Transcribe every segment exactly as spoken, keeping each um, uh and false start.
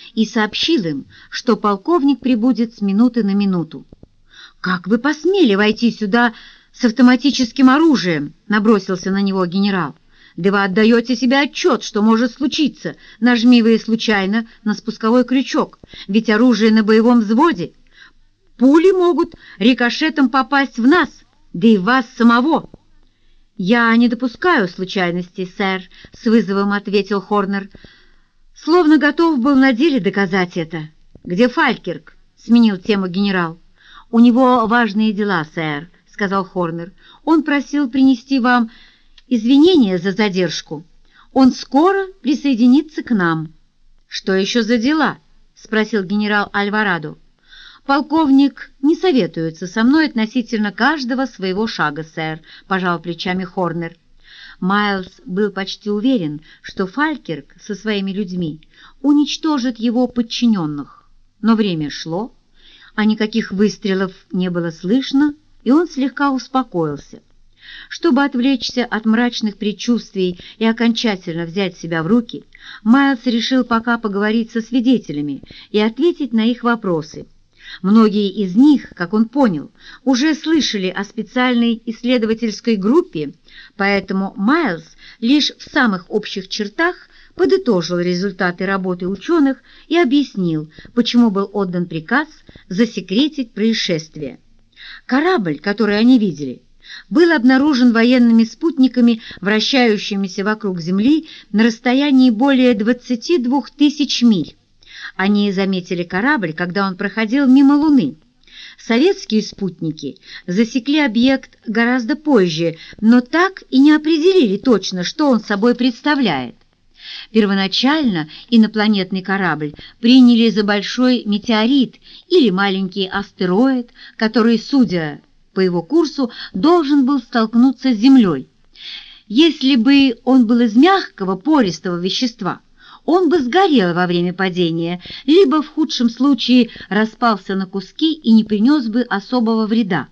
и сообщил им, что полковник прибудет с минуты на минуту. «Как вы посмели войти сюда с автоматическим оружием?» — набросился на него генерал. «Да вы отдаете себе отчет, что может случиться, нажми вы случайно на спусковой крючок, ведь оружие на боевом взводе. Пули могут рикошетом попасть в нас, да и в вас самого». «Я не допускаю случайностей, сэр», — с вызовом ответил Хорнер, словно готов был на деле доказать это. «Где Фалькирк?» — сменил тему генерал. «У него важные дела, сэр», — сказал Хорнер. «Он просил принести вам извинения за задержку. Он скоро присоединится к нам». «Что еще за дела?» — спросил генерал Альварадо. «Полковник не советуется со мной относительно каждого своего шага, сэр», — пожал плечами Хорнер. Майлз был почти уверен, что Фалькирк со своими людьми уничтожит его подчиненных. Но время шло, а никаких выстрелов не было слышно, и он слегка успокоился. Чтобы отвлечься от мрачных предчувствий и окончательно взять себя в руки, Майлз решил пока поговорить со свидетелями и ответить на их вопросы. Многие из них, как он понял, уже слышали о специальной исследовательской группе, поэтому Майлз лишь в самых общих чертах подытожил результаты работы ученых и объяснил, почему был отдан приказ засекретить происшествие. Корабль, который они видели, был обнаружен военными спутниками, вращающимися вокруг Земли на расстоянии более двадцати двух тысяч миль. Они заметили корабль, когда он проходил мимо Луны. Советские спутники засекли объект гораздо позже, но так и не определили точно, что он собой представляет. Первоначально инопланетный корабль приняли за большой метеорит или маленький астероид, который, судя по его курсу, должен был столкнуться с Землей. Если бы он был из мягкого, пористого вещества, он бы сгорел во время падения, либо в худшем случае распался на куски и не принес бы особого вреда.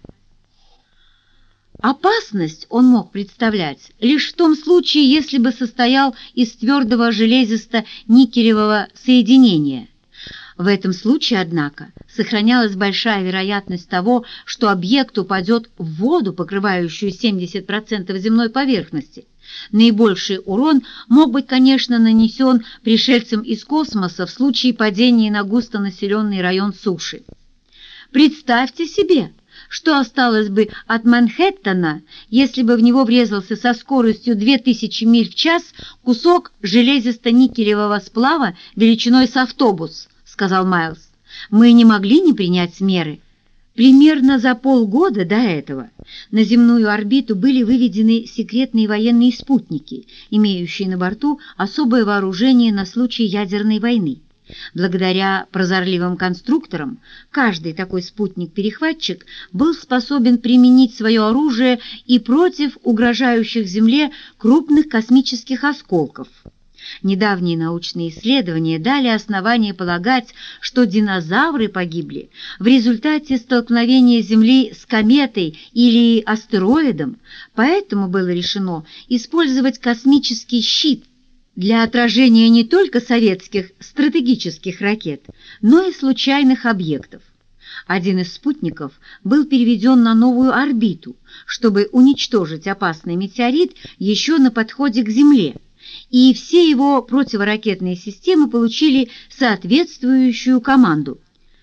Опасность он мог представлять лишь в том случае, если бы состоял из твердого железисто-никелевого соединения. В этом случае, однако, сохранялась большая вероятность того, что объект упадет в воду, покрывающую семьдесят процентов земной поверхности. Наибольший урон мог быть, конечно, нанесен пришельцам из космоса в случае падения на густонаселенный район суши. Представьте себе, что осталось бы от Манхэттена, если бы в него врезался со скоростью две тысячи миль в час кусок железисто-никелевого сплава величиной с автобус, сказал Майлз. Мы не могли не принять меры. Примерно за полгода до этого на земную орбиту были выведены секретные военные спутники, имеющие на борту особое вооружение на случай ядерной войны. Благодаря прозорливым конструкторам каждый такой спутник-перехватчик был способен применить свое оружие и против угрожающих Земле крупных космических осколков. Недавние научные исследования дали основание полагать, что динозавры погибли в результате столкновения Земли с кометой или астероидом, поэтому было решено использовать космический щит для отражения не только советских стратегических ракет, но и случайных объектов. Один из спутников был переведен на новую орбиту, чтобы уничтожить опасный метеорит еще на подходе к Земле, и все его противоракетные системы получили соответствующую команду.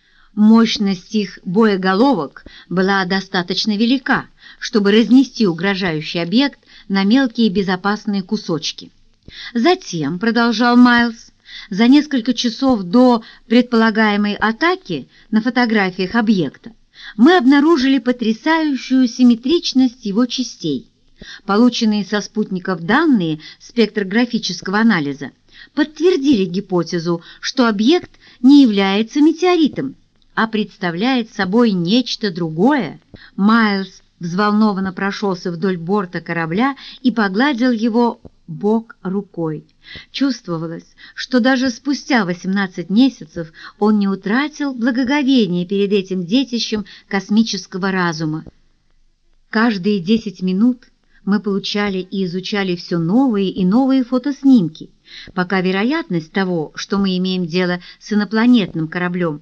Мощность их боеголовок была достаточно велика, чтобы разнести угрожающий объект на мелкие безопасные кусочки. Затем, продолжал Майлз, за несколько часов до предполагаемой атаки на фотографиях объекта мы обнаружили потрясающую симметричность его частей. Полученные со спутников данные спектрографического анализа подтвердили гипотезу, что объект не является метеоритом, а представляет собой нечто другое. Майлз взволнованно прошелся вдоль борта корабля и погладил его бок рукой. Чувствовалось, что даже спустя восемнадцать месяцев он не утратил благоговения перед этим детищем космического разума. Каждые десять минут мы получали и изучали все новые и новые фотоснимки, Пока вероятность того, что мы имеем дело с инопланетным кораблем,